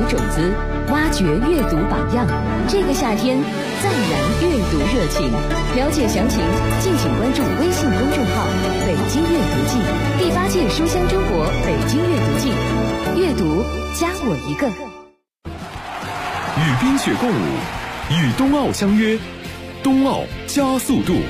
种子，挖掘阅读榜样。这个夏天，赞燃阅读热情。了解详情，敬请关注微信公众号“北京阅读季”第8届书香中国北京阅读季。阅读加我一个。 与冰雪共舞，与冬奥相约，冬奥加速度。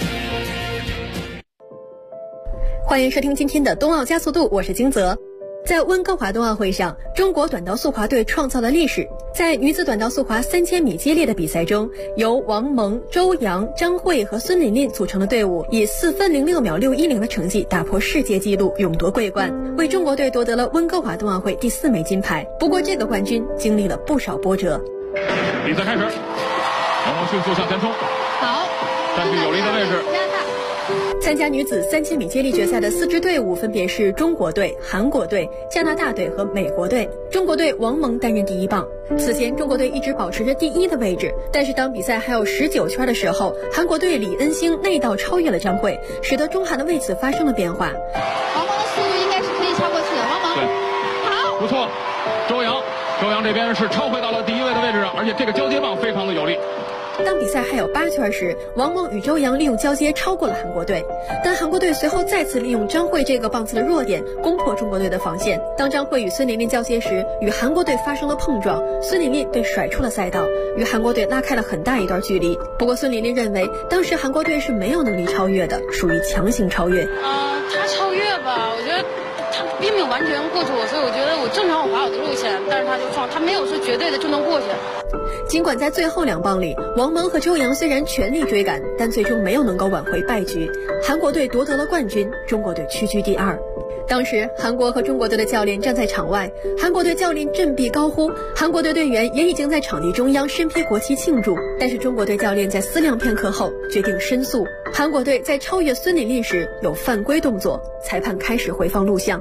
欢迎收听今天的冬奥加速度，我是金泽。在温哥华冬奥会上，中国短道速滑队创造了历史。在女子短道速滑3000米接力的比赛中，由王蒙、周洋、张慧和孙琳琳组成的队伍以4分06秒610的成绩打破世界纪录，勇夺桂冠，为中国队夺得了温哥华冬奥会第4枚金牌。不过这个冠军经历了不少波折。 比赛开始，王蒙迅速向前冲， 好， 占据有利的位置。 参加女子3000米接力决赛的4支队伍分别是中国队、韩国队、加拿大队和美国队。中国队王蒙担任第1棒。此前中国队一直保持着第1的位置，但是当比赛还有19圈的时候，韩国队李恩星内道超越了张慧，使得中韩的位置发生了变化。 王蒙的速度应该是可以超过去的，王蒙， 对， 好， 不错。周洋这边是超回到了第1位的位置，而且这个交接棒非常的有力。 当比赛还有8圈时，王蒙与周洋利用交接超过了韩国队，但韩国队随后再次利用张慧这个棒次的弱点攻破中国队的防线。当张慧与孙琳琳交接时，与韩国队发生了碰撞，孙琳琳被甩出了赛道，与韩国队拉开了很大一段距离。不过孙琳琳认为当时韩国队是没有能力超越的，属于强行超越。 他超越吧，我觉得他并没有完全过去我，所以我觉得我正常滑我的路线，但是他就撞，他没有说绝对的就能过去。 尽管在最后2棒里，王蒙和周洋虽然全力追赶，但最终没有能够挽回败局。韩国队夺得了冠军，中国队屈居第2。当时韩国和中国队的教练站在场外，韩国队教练振臂高呼，韩国队队员也已经在场地中央身披国旗庆祝。但是中国队教练在思量片刻后决定申诉。韩国队在超越孙琳琳时有犯规动作，裁判开始回放录像。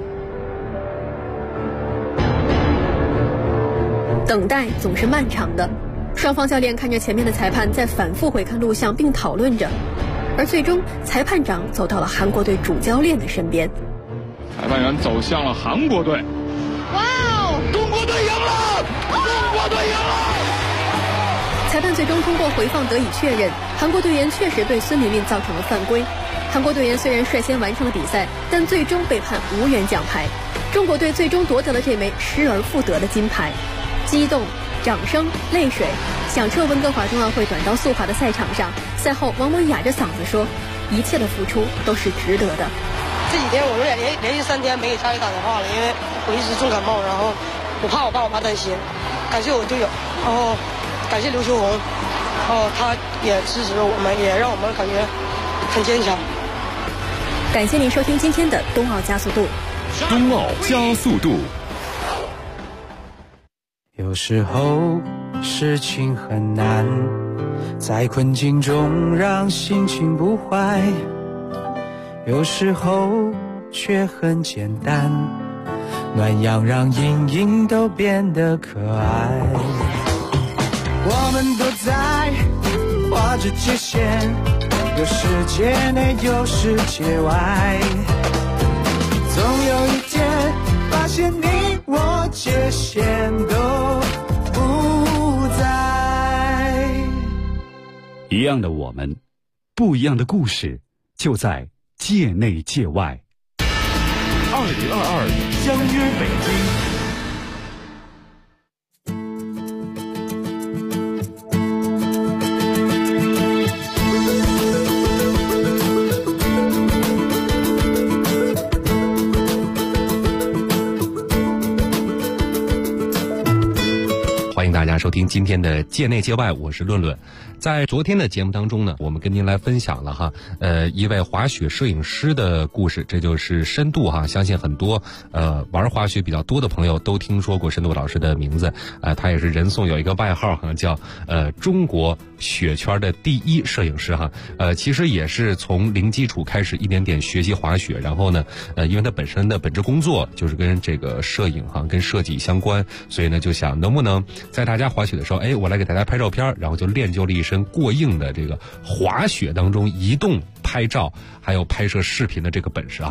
等待总是漫长的，双方教练看着前面的裁判在反复回看录像并讨论着，而最终裁判长走到了韩国队主教练的身边。 裁判员走向了韩国队。 哇哦， 中国队赢了！中国队赢了！ 裁判最终通过回放得以确认，韩国队员确实对孙琳琳造成了犯规。韩国队员虽然率先完成了比赛，但最终被判无缘奖牌。中国队最终夺得了这枚失而复得的金牌。激动、掌声、泪水，响彻温哥华冬奥会短道速滑的赛场上。赛后，王蒙哑着嗓子说：“一切的付出都是值得的。” 这几天我有点连续3天没给家里打电话了，因为我一直重感冒，然后我怕我爸我妈担心。感谢我队友，然后感谢刘秋红，然后他也支持我们，也让我们感觉很坚强。 感谢您收听今天的冬奥加速度。 冬奥加速度。 有时候事情很难，在困境中让心情不坏，有时候却很简单，暖阳让阴影都变得可爱。我们都在画着界限，有世界内有世界外，总有一天发现你我界限都不在。 一样的我们，不一样的故事，就在界内界外。2022相约北京。 欢迎大家收听今天的界内界外，我是论论。在昨天的节目当中呢，我们跟您来分享了一位滑雪摄影师的故事，这就是深度相信很多玩滑雪比较多的朋友都听说过深度老师的名字，他也是人送有一个外号叫中国雪圈的第1摄影师其实也是从零基础开始一点点学习滑雪，然后呢因为他本身的本职工作就是跟这个摄影跟设计相关，所以呢就想能不能在大家滑雪的时候，我来给大家拍照片，然后就练就了一身过硬的这个滑雪当中移动拍照还有拍摄视频的这个本事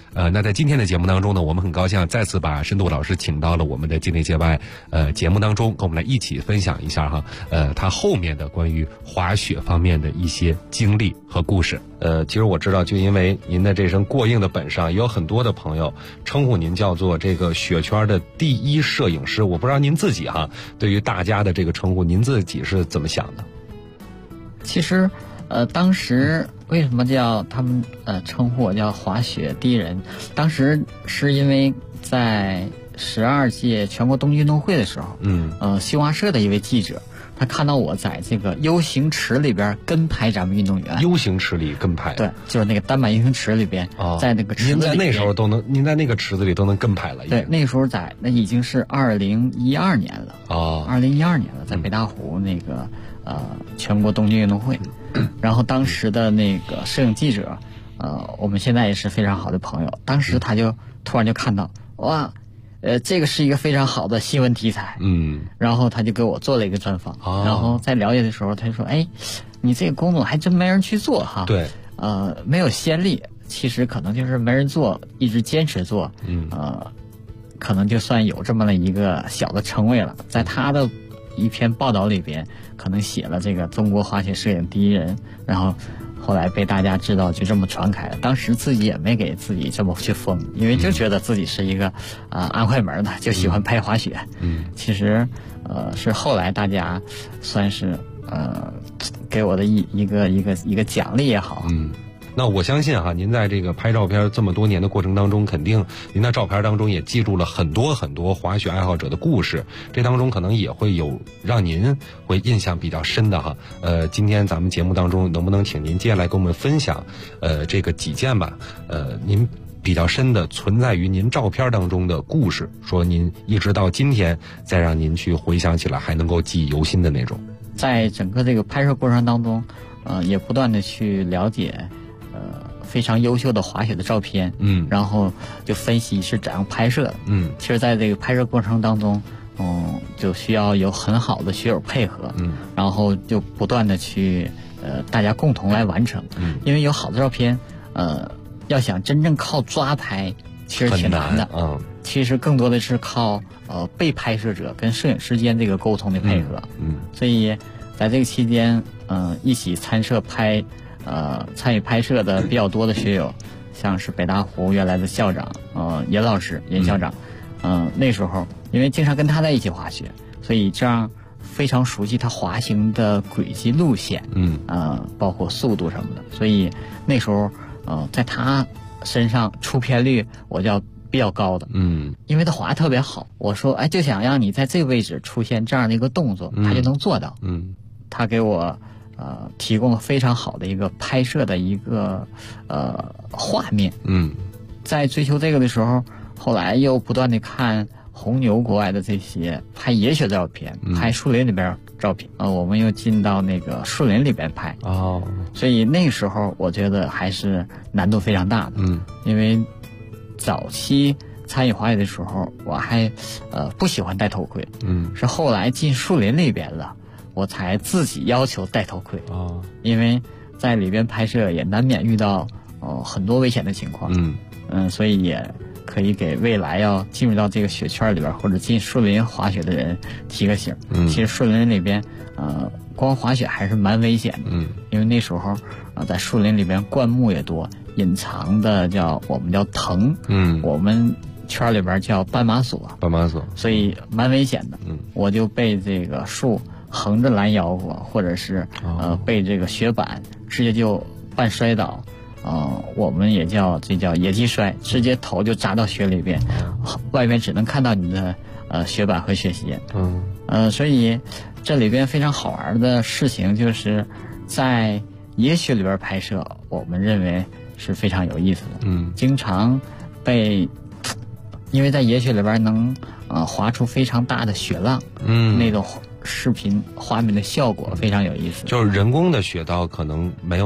那在今天的节目当中呢，我们很高兴再次把深度老师请到了我们的境内界外节目当中，跟我们来一起分享一下哈，他后面的关于滑雪方面的一些经历和故事。其实我知道，就因为您的这身过硬的本事，有很多的朋友称呼您叫做这个雪圈的第一摄影师。我不知道您自己哈，对于大家的这个称呼，您自己是怎么想的？ 其实，当时为什么叫他们称呼我叫滑雪第一人？当时是因为在12届全国冬季运动会的时候，新华社的一位记者，他看到我在这个 U 型池里边跟拍咱们运动员。 U 型池里跟拍？对， 就是那个单板 U 型池里边，在那个池子里边。 您在那时候您在那个池子里都能跟拍了？ 对，那时候那已经是2012年了。2012年了，在北大湖那个全国冬季运动会。然后当时的那个摄影记者，我们现在也是非常好的朋友。当时他就突然就看到，哇，这个是一个非常好的新闻题材。然后他就给我做了一个专访。然后在了解的时候，他就说：“哎，你这个工作还真没人去做哈。” 对。 没有先例，其实可能就是没人做，一直坚持做。可能就算有这么了一个小的称谓了。在他的一篇报道里边，可能写了这个中国滑雪摄影第一人，然后后来被大家知道，就这么传开了。当时自己也没给自己这么去封，因为就觉得自己是一个安徽门的，就喜欢拍滑雪。其实是后来大家算是给我的一个奖励也好。 那我相信哈，您在这个拍照片这么多年的过程当中，肯定您的照片当中也记录了很多很多滑雪爱好者的故事，这当中可能也会有让您会印象比较深的哈。今天咱们节目当中能不能请您接下来跟我们分享这个几件吧，您比较深的存在于您照片当中的故事，说您一直到今天再让您去回想起来还能够记忆犹新的那种。 在整个这个拍摄过程当中，也不断的去了解非常优秀的滑雪的照片，然后就分析是怎样拍摄的。其实在这个拍摄过程当中，就需要有很好的学友配合，然后就不断的去大家共同来完成。因为有好的照片，要想真正靠抓拍，其实挺难的。其实更多的是靠被拍摄者跟摄影师间这个沟通的配合。所以在这个期间，一起参与拍摄的比较多的学友，像是北大湖原来的校长严老师，严校长，那时候因为经常跟他在一起滑雪，所以这样非常熟悉他滑行的轨迹路线，包括速度什么的，所以那时候在他身上出片率我叫比较高的，因为他滑得特别好。我说，哎，就想让你在这个位置出现这样的一个动作，他就能做到。他给我提供了非常好的一个拍摄的一个画面。在追求这个的时候，后来又不断的看红牛国外的这些拍野雪的照片，拍树林里边照片，我们又进到那个树林里边拍。所以那个时候我觉得还是难度非常大的。因为早期参与滑雪的时候，我还不喜欢戴头盔。是后来进树林里边了，我才自己要求戴头盔。因为在里边拍摄也难免遇到很多危险的情况。所以也可以给未来要进入到这个雪圈里边或者进树林滑雪的人提个醒。其实树林里边光滑雪还是蛮危险的。因为那时候在树林里边灌木也多，隐藏的我们叫藤，我们圈里边叫斑马索，所以蛮危险的。我就被这个树横着拦腰过，或者是被这个雪板直接就半摔倒。我们这叫野鸡摔，直接头就扎到雪里边，外边只能看到你的雪板和雪鞋。所以这里边非常好玩的事情就是在野雪里边拍摄，我们认为是非常有意思的。经常因为在野雪里边能滑出非常大的雪浪，那种视频画面的效果非常有意思。 就是人工的雪道可能没有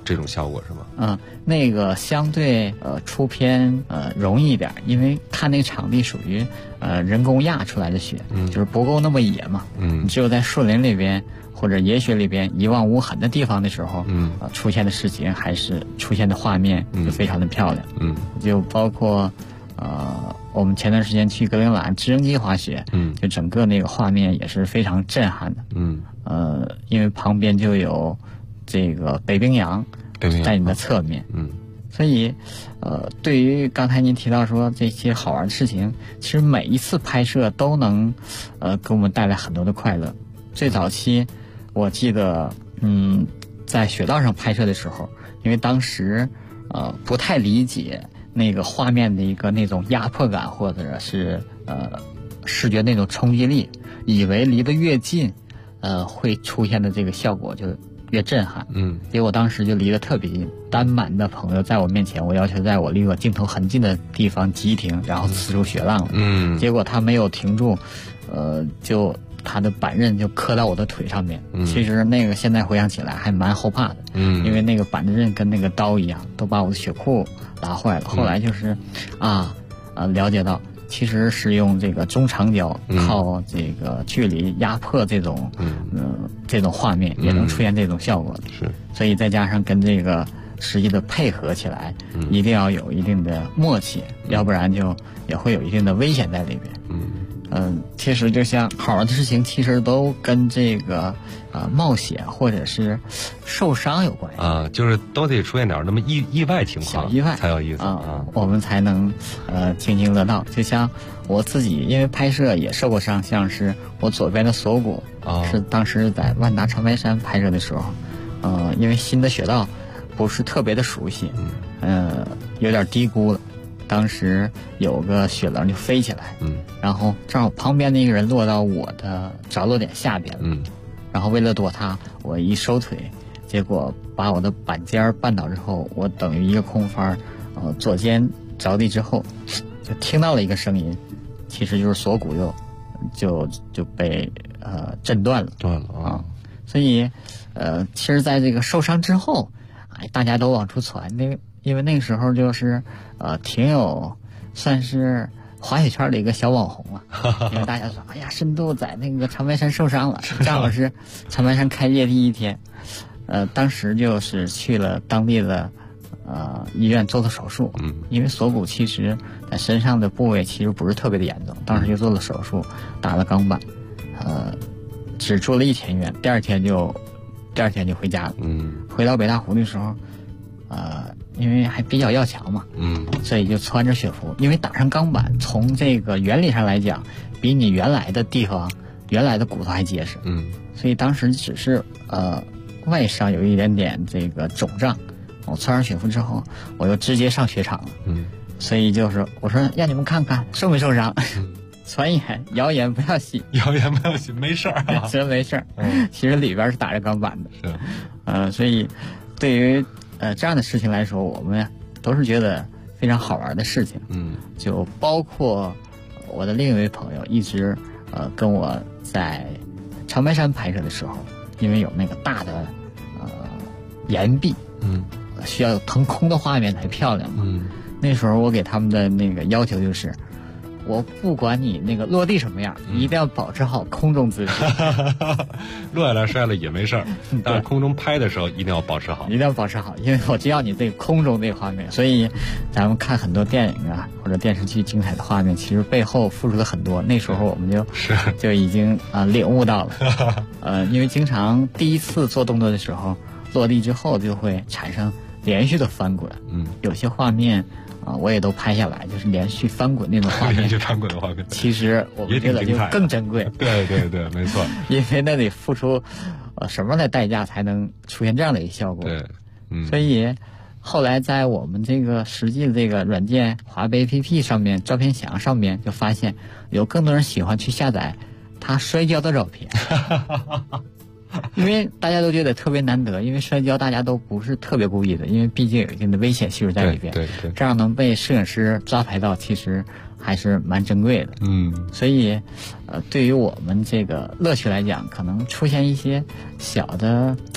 这种效果是吗？ 那个相对出片容易一点，因为看那个场地属于人工压出来的雪，就是不够那么野嘛。你只有在树林里边或者野雪里边一望无痕的地方的时候，出现的事情还是出现的画面就非常的漂亮。就包括我们前段时间去格陵兰直升机滑雪，就整个那个画面也是非常震撼的。因为旁边就有这个北冰洋在你的侧面，所以对于刚才您提到说这些好玩的事情，其实每一次拍摄都能给我们带来很多的快乐。最早期我记得在雪道上拍摄的时候，因为当时不太理解那个画面的一个那种压迫感，或者是视觉那种冲击力，以为离得越近会出现的这个效果就越震撼。结果当时就离得特别近，单板的朋友在我面前，我要求在我离我镜头很近的地方急停，然后呲出雪浪了。结果他没有停住，就他的板刃就磕到我的腿上面。其实那个现在回想起来还蛮后怕的，因为那个板刃跟那个刀一样，都把我的血裤拉坏了。后来就是了解到其实是用这个中长焦靠这个距离压迫这种这种画面也能出现这种效果的。 是， 所以再加上跟这个实际的配合起来，一定要有一定的默契，要不然就也会有一定的危险在里边。其实就像好玩的事情，其实都跟这个冒险或者是受伤有关系就是都得出现点那么意外情况， 小意外才有意思我们才能津津乐道。就像我自己，因为拍摄也受过伤，像是我左边的锁骨是当时在万达长白山拍摄的时候，因为新的雪道不是特别的熟悉，有点低估了。当时有个雪棱就飞起来，然后正好旁边那个人落到我的着落点下边了，然后为了躲他，我一收腿，结果把我的板尖绊倒之后，我等于一个空翻，左肩着地之后，就听到了一个声音，其实就是锁骨就被震断了所以其实在这个受伤之后，大家都往出传因为那个时候就是挺有算是滑雪圈的一个小网红了，因为大家说哎呀，深度在那个长白山受伤了，正好是长白山开业第一天，当时就是去了当地的医院做了手术，因为锁骨其实在身上的部位其实不是特别的严重，当时就做了手术，打了钢板，只住了1天医院，第二天就回家了。回到北大湖的时候，因为还比较要强嘛，所以就穿着雪服，因为打上钢板，从这个原理上来讲，比你原来的地方、原来的骨头还结实，所以当时只是外伤有一点点这个肿胀，我穿上雪服之后，我就直接上雪场了，所以就是我说让你们看看受没受伤。传言谣言不要信， 没事儿， 真没事儿。其实里边是打着钢板的，所以对于这样的事情来说，我们都是觉得非常好玩的事情。就包括我的另一位朋友一直跟我在长白山拍摄的时候，因为有那个大的岩壁，需要有腾空的画面才漂亮嘛。那时候我给他们的那个要求就是，我不管你那个落地什么样，一定要保持好空中姿势。 落下来摔了也没事儿，但是空中拍的时候一定要保持好， 一定要保持好，因为我知道你这个空中这个画面，所以咱们看很多电影啊或者电视剧精彩的画面，其实背后付出了很多。那时候我们就已经领悟到了，因为经常第一次做动作的时候，落地之后就会产生连续的翻滚，有些画面。我也都拍下来，就是连续翻滚那种画面。 连续翻滚的画面， 其实我们觉得就更珍贵。 对，没错。 因为那得付出什么样的代价才能出现这样的一个效果？ 对， 所以后来在我们这个实际的这个软件滑贝 APP 上面，照片墙上面就发现有更多人喜欢去下载他摔跤的照片。因为大家都觉得特别难得，因为摔跤大家都不是特别故意的，因为毕竟有一定的危险系数在里边。 对， 这样能被摄影师抓拍到，其实还是蛮珍贵的。所以对于我们这个乐趣来讲，可能出现一些小的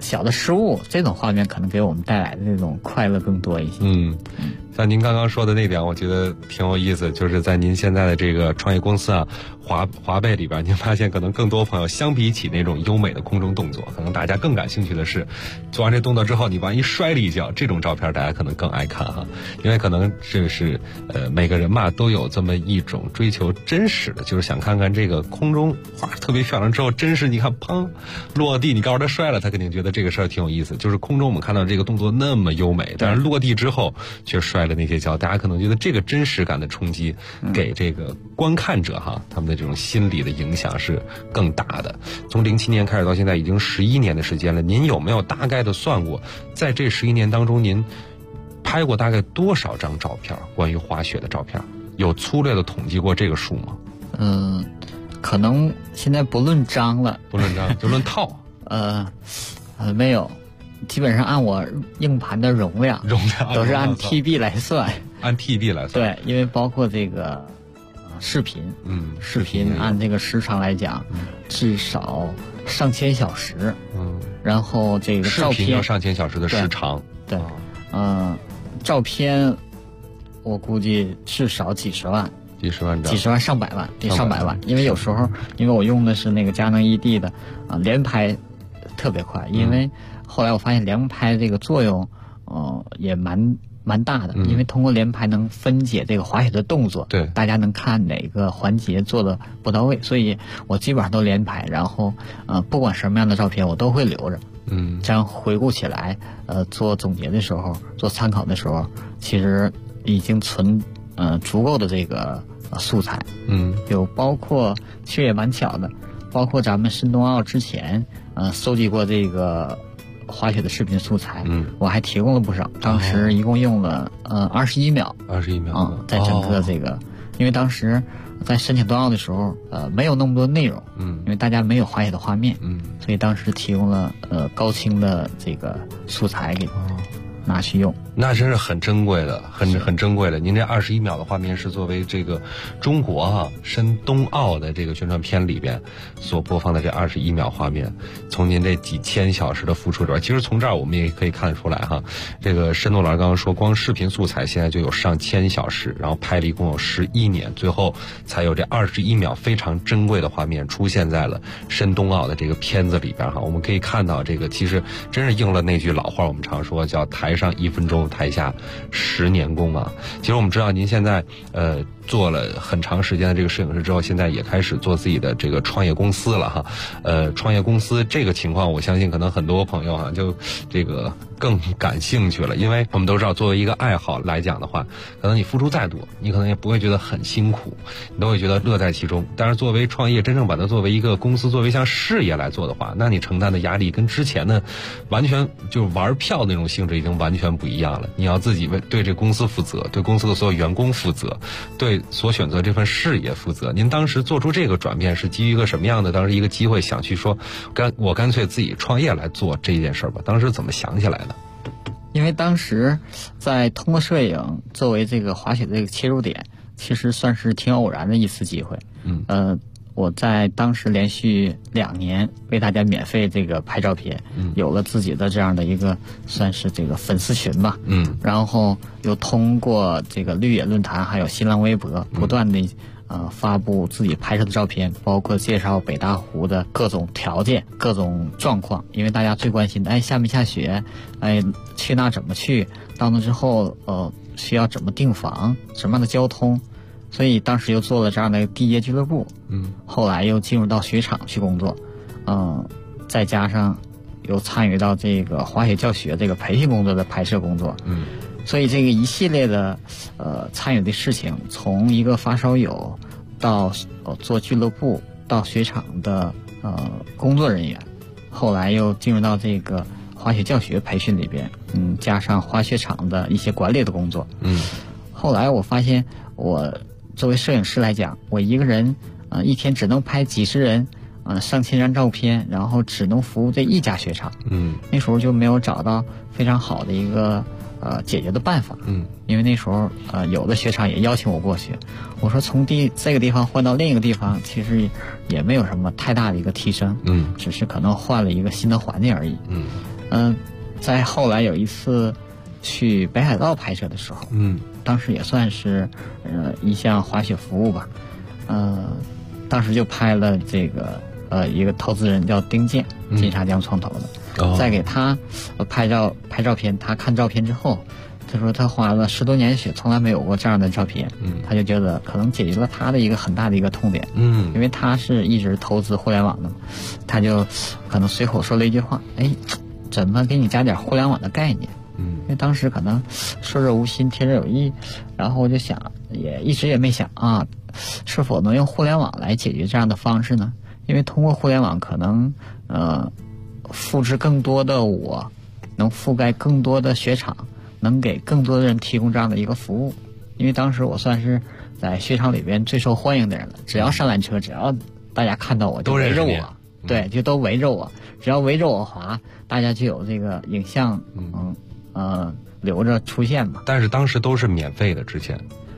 小的失误，这种画面可能给我们带来的这种快乐更多一些。 像您刚刚说的那点，我觉得挺有意思，就是在您现在的这个创业公司啊，华贝里边，您发现可能更多朋友相比起那种优美的空中动作，可能大家更感兴趣的是，做完这动作之后，你万一摔了一跤，这种照片大家可能更爱看哈，因为可能这是每个人嘛都有这么一种追求真实的，就是想看看这个空中哇特别漂亮之后真实，你看砰落地，你告诉他摔了，他肯定觉得这个事儿挺有意思。就是空中我们看到这个动作那么优美，但是落地之后却摔了那些跤，大家可能觉得这个真实感的冲击给这个观看者哈，他们的这种心理的影响是更大的。从07年开始到现在已经11年的时间了，您有没有大概的算过，在这11年当中您拍过大概多少张照片，关于滑雪的照片？有粗略的统计过这个数吗？ 可能现在不论张了， 不论张就论套。 没有，基本上按我硬盘的容量都是按 TB 来算， 按 TB 来算。 对，因为包括这个视频，视频按这个时长来讲，至少上千小时，然后这个照片视频要上千小时的时长， 对，照片我估计至少几十万张，上百万，得上百万，因为有时候因为我用的是那个佳能 ED 的连拍特别快，因为后来我发现连拍这个作用也蛮大的，因为通过连拍能分解这个滑雪的动作， 对， 大家能看哪个环节做的不到位，所以我基本上都连拍，然后不管什么样的照片我都会留着，这样回顾起来做总结的时候，做参考的时候，其实已经存足够的这个素材，有包括其实也蛮巧的，包括咱们申冬奥之前搜集过这个滑雪的视频素材，我还提供了不少，当时一共用了21秒，在整个这个，因为当时在申请冬奥的时候没有那么多内容，因为大家没有滑雪的画面，所以当时提供了高清的这个素材给拿去用， 那真是很珍贵的，很珍贵的。您这21秒的画面是作为这个中国申冬奥的这个宣传片里边所播放的这21秒画面，从您这几千小时的付出里边，其实从这儿我们也可以看得出来哈，这个申冬老师刚刚说，光视频素材现在就有上千小时，然后拍了一共有11年，最后才有这21秒非常珍贵的画面出现在了申冬奥的这个片子里边哈。我们可以看到这个其实真是应了那句老话，我们常说叫台上1分钟，台下10年功啊。其实我们知道您现在做了很长时间的这个摄影师之后，现在也开始做自己的这个创业公司了哈。创业公司这个情况，我相信可能很多朋友就这个更感兴趣了，因为我们都知道，作为一个爱好来讲的话，可能你付出再多，你可能也不会觉得很辛苦，你都会觉得乐在其中。但是作为创业，真正把它作为一个公司，作为像事业来做的话，那你承担的压力跟之前的完全就玩票那种性质已经完全不一样了。你要自己对这公司负责，对公司的所有员工负责，对所选择这份事业负责。您当时做出这个转变是基于一个什么样的当时一个机会，想去说我干脆自己创业来做这件事吧？当时怎么想起来的？ 因为当时在通过摄影作为这个滑雪的这个切入点，其实算是挺偶然的一次机会。我在当时连续2年为大家免费这个拍照片，有了自己的这样的一个算是这个粉丝群吧，然后又通过这个绿野论坛还有新浪微博不断的发布自己拍摄的照片，包括介绍北大湖的各种条件各种状况，因为大家最关心的下没下雪，去那怎么去，到那之后需要怎么订房，什么样的交通，所以当时又做了这样的地接俱乐部，后来又进入到雪场去工作，再加上又参与到这个滑雪教学这个培训工作的拍摄工作，所以这个一系列的参与的事情，从一个发烧友到做俱乐部，到雪场的工作人员，后来又进入到这个滑雪教学培训里边，加上滑雪场的一些管理的工作，后来我发现我作为摄影师来讲，我一个人一天只能拍几十人上千张照片，然后只能服务这一家雪场，那时候就没有找到非常好的一个解决的办法，因为那时候有的雪场也邀请我过去，我说从这个地方换到另一个地方，其实也没有什么太大的一个提升，只是可能换了一个新的环境而已， 在后来有一次去北海道拍摄的时候，当时也算是一项滑雪服务吧，当时就拍了这个一个投资人叫丁健，金沙江创投的，再给他拍照片，他看照片之后，他说他花了10多年雪，从来没有过这样的照片，他就觉得可能解决了他的一个很大的一个痛点，因为他是一直投资互联网的嘛，他就可能随口说了一句话，怎么给你加点互联网的概念？因为当时可能说者无心，听者有意，然后我就想，也一直也没想啊，是否能用互联网来解决这样的方式呢？因为通过互联网，可能复制更多的我，能覆盖更多的雪场，能给更多的人提供这样的一个服务。因为当时我算是在雪场里边最受欢迎的人了，只要上缆车，只要大家看到我就围着我，对，就都围着我，只要围着我滑，大家就有这个影像留着出现嘛。 但是当时都是免费的，之前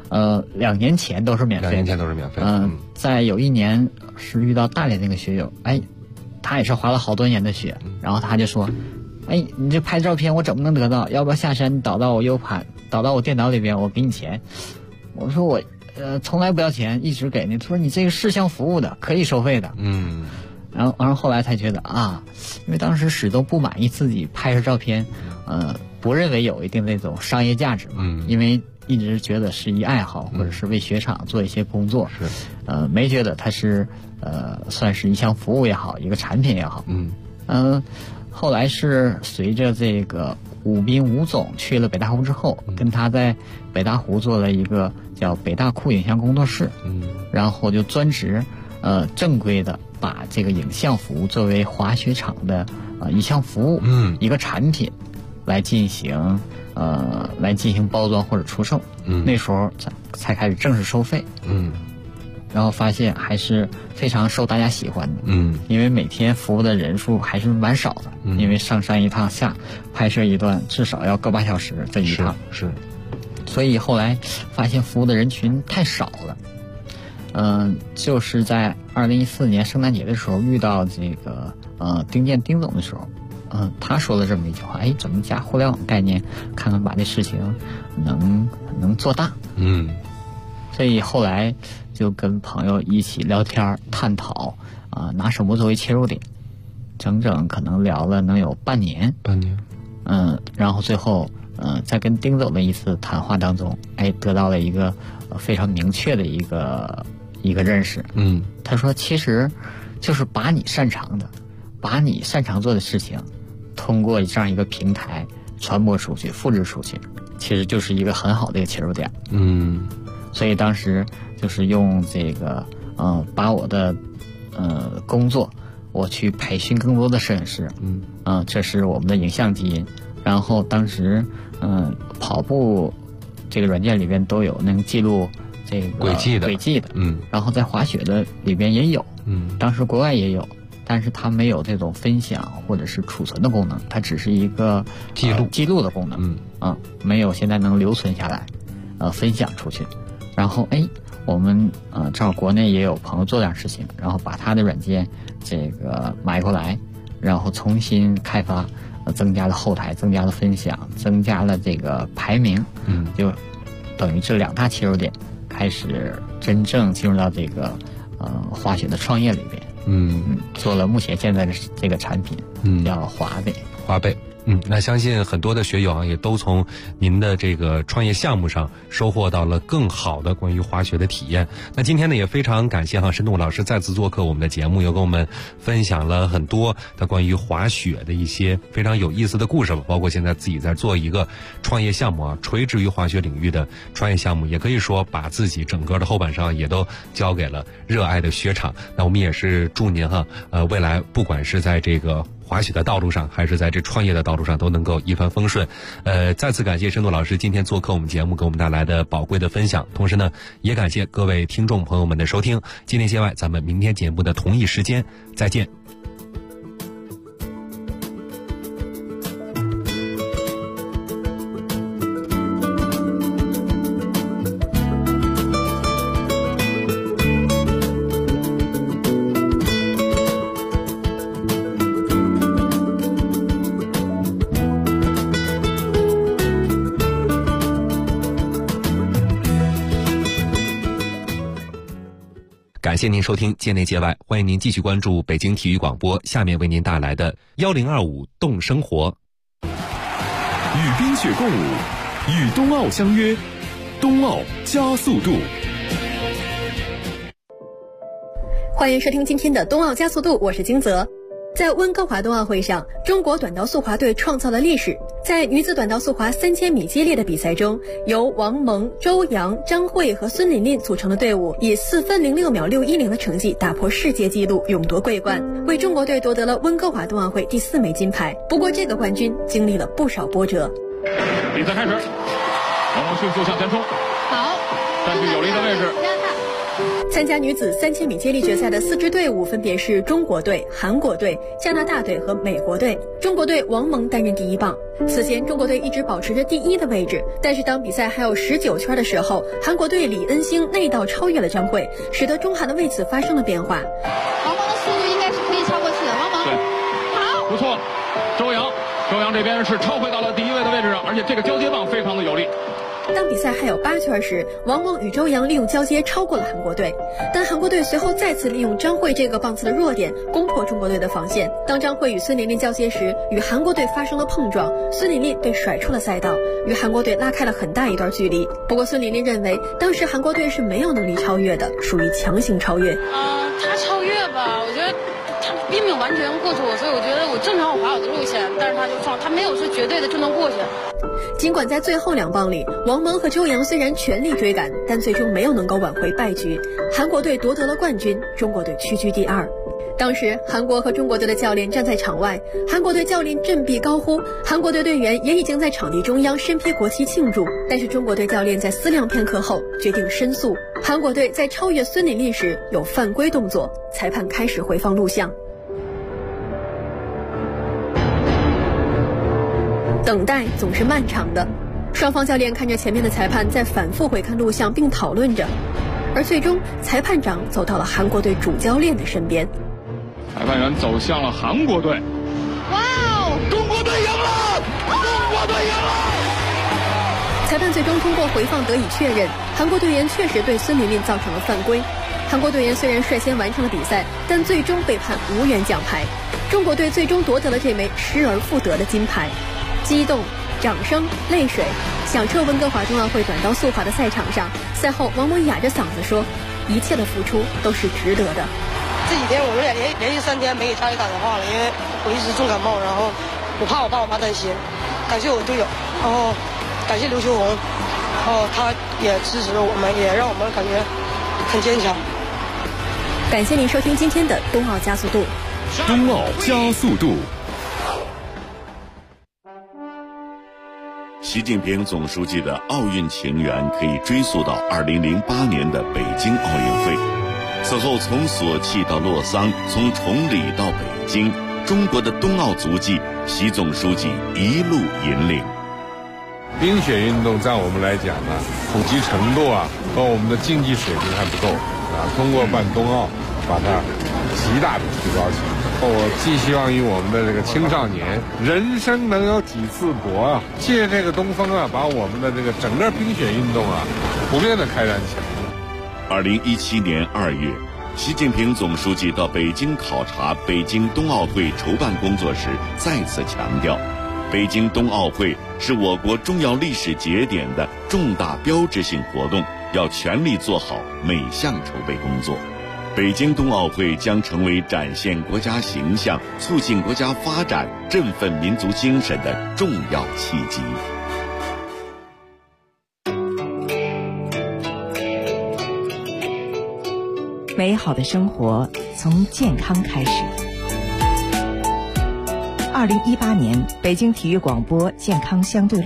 2年前都是免费的，2 年前都是免费的。 在有一年是遇到大连那个学友，他也是滑了好多年的雪，然后他就说，你这拍照片我怎么能得到？要不要下山导到我 U 盘，导到我电脑里边，我给你钱。我说我从来不要钱，一直给你。他说你这个是项服务的，可以收费的。然后后来才觉得因为当时始终不满意自己拍摄照片，不认为有一定那种商业价值嘛，因为一直觉得是一爱好，或者是为雪场做一些工作，没觉得它是算是一项服务也好，一个产品也好。后来是随着这个武斌吴总去了北大湖之后，跟他在北大湖做了一个叫北大库影像工作室，然后就专职正规的把这个影像服务作为滑雪场的一项服务，一个产品来进行包装或者出售。那时候才开始正式收费。然后发现还是非常受大家喜欢的。因为每天服务的人数还是蛮少的，因为上山一趟下拍摄一段至少要个8小时这一趟。 是。 所以后来发现服务的人群太少了。就是在2014年圣诞节的时候遇到这个丁健丁总的时候，他说了这么一句话，怎么加互联网概念，看看把这事情能做大。所以后来就跟朋友一起聊天探讨拿什么作为切入点，整可能聊了能有半年。然后最后在跟丁总的一次谈话当中，得到了一个非常明确的一个认识。他说其实就是把你擅长做的事情通过这样一个平台传播出去，复制出去，其实就是一个很好的一个切入点。所以当时就是用这个把我的工作我去培训更多的摄影师。这是我们的影像基因。然后当时跑步这个软件里边都有能记录这个轨迹的。然后在滑雪的里边也有。当时国外也有，但是它没有这种分享或者是储存的功能，它只是一个记录的功能。没有现在能留存下来分享出去。然后我们正好国内也有朋友做点事情，然后把他的软件这个买过来，然后重新开发，增加了后台，增加了分享，增加了这个排名。就等于这2大切入点开始真正进入到这个滑雪的创业里边。做了目前现在的这个产品，叫滑贝。 那相信很多的学友也都从您的这个创业项目上收获到了更好的关于滑雪的体验。那今天呢，也非常感谢申栋老师再次做客我们的节目，又跟我们分享了很多的关于滑雪的一些非常有意思的故事，包括现在自己在做一个创业项目垂直于滑雪领域的创业项目，也可以说把自己整个的后半生也都交给了热爱的雪场。那我们也是祝您未来不管是在这个滑雪的道路上，还是在这创业的道路上，都能够一帆风顺。再次感谢申栋老师今天做客我们节目，给我们带来的宝贵的分享。同时呢，也感谢各位听众朋友们的收听。今天线外，咱们明天节目的同一时间再见。 感谢您收听界内界外，欢迎您继续关注北京体育广播，下面为您带来的1025动生活。 与冰雪共舞，与冬奥相约，冬奥加速度。 欢迎收听今天的冬奥加速度，我是金泽。在温哥华冬奥会上，中国短道速滑队创造了历史。在女子短道速滑3000米接力的比赛中，由王蒙、周洋、张慧和孙琳琳组成的队伍以4分06秒610的成绩打破世界纪录，勇夺桂冠，为中国队夺得了温哥华冬奥会第4枚金牌。不过这个冠军经历了不少波折。 比赛开始，王蒙迅速向前冲， 好， 占据有利的位置。 参加女子3000米接力决赛的4支队伍分别是中国队、韩国队、加拿大队和美国队。中国队王蒙担任第一棒。此前中国队一直保持着第一的位置，但是当比赛还有19圈的时候，韩国队李恩星内道超越了张慧，使得中韩的位置发生了变化。 王蒙的速度应该是可以超过去的，王蒙对， 好， 不错。周洋这边是超回到了第一位的位置上，而且这个交接棒非常的有力。 当比赛还有8圈时，王蒙与周洋利用交接超过了韩国队，但韩国队随后再次利用张慧这个棒次的弱点攻破中国队的防线。当张慧与孙琳琳交接时，与韩国队发生了碰撞，孙琳琳被甩出了赛道，与韩国队拉开了很大一段距离。不过孙琳琳认为当时韩国队是没有能力超越的，属于强行超越。 他超越吧，我觉得他并没有完全过去我，所以我觉得我正常滑我的路线，但是他就撞，他没有说绝对的就能过去。 尽管在最后2棒里，王蒙和周洋虽然全力追赶，但最终没有能够挽回败局。韩国队夺得了冠军，中国队屈居第2。当时韩国和中国队的教练站在场外，韩国队教练振臂高呼，韩国队队员也已经在场地中央身披国旗庆祝。但是中国队教练在思量片刻后决定申诉。韩国队在超越孙琳琳时有犯规动作，裁判开始回放录像。等待总是漫长的，双方教练看着前面的裁判在反复回看录像并讨论着，而最终裁判长走到了韩国队主教练的身边。 裁判员走向了韩国队。 哇哦， 中国队赢了！中国队赢了！ 裁判最终通过回放得以确认，韩国队员确实对孙琳琳造成了犯规。韩国队员虽然率先完成了比赛，但最终被判无缘奖牌。中国队最终夺得了这枚失而复得的金牌。激动、掌声、泪水，响彻温哥华冬奥会短道速滑的赛场上。赛后，王蒙哑着嗓子说：“一切的付出都是值得的。” 这几天我有点连续3天没给家里打电话了，因为我一直重感冒，然后我怕我爸我妈担心。感谢我队友，然后感谢刘秋红，然后他也支持我们，也让我们感觉很坚强。 感谢您收听今天的冬奥加速度。 冬奥加速度。 习近平总书记的奥运情缘可以追溯到2008年的北京奥运会。此后从索契到洛桑，从崇礼到北京，中国的冬奥足迹，习总书记一路引领。 冰雪运动在我们来讲呢，普及程度和我们的竞技水平还不够通过办冬奥，把它极大的提高起来。我寄希望于我们的这个青少年，人生能有几次搏借这个东风把我们的这个整个冰雪运动普遍的开展起来。 2017年2月，习近平总书记到北京考察北京冬奥会筹办工作时，再次强调，北京冬奥会是我国重要历史节点的重大标志性活动，要全力做好每项筹备工作。北京冬奥会将成为展现国家形象、促进国家发展、振奋民族精神的重要契机。 美好的生活从健康开始。2018年北京体育广播健康相对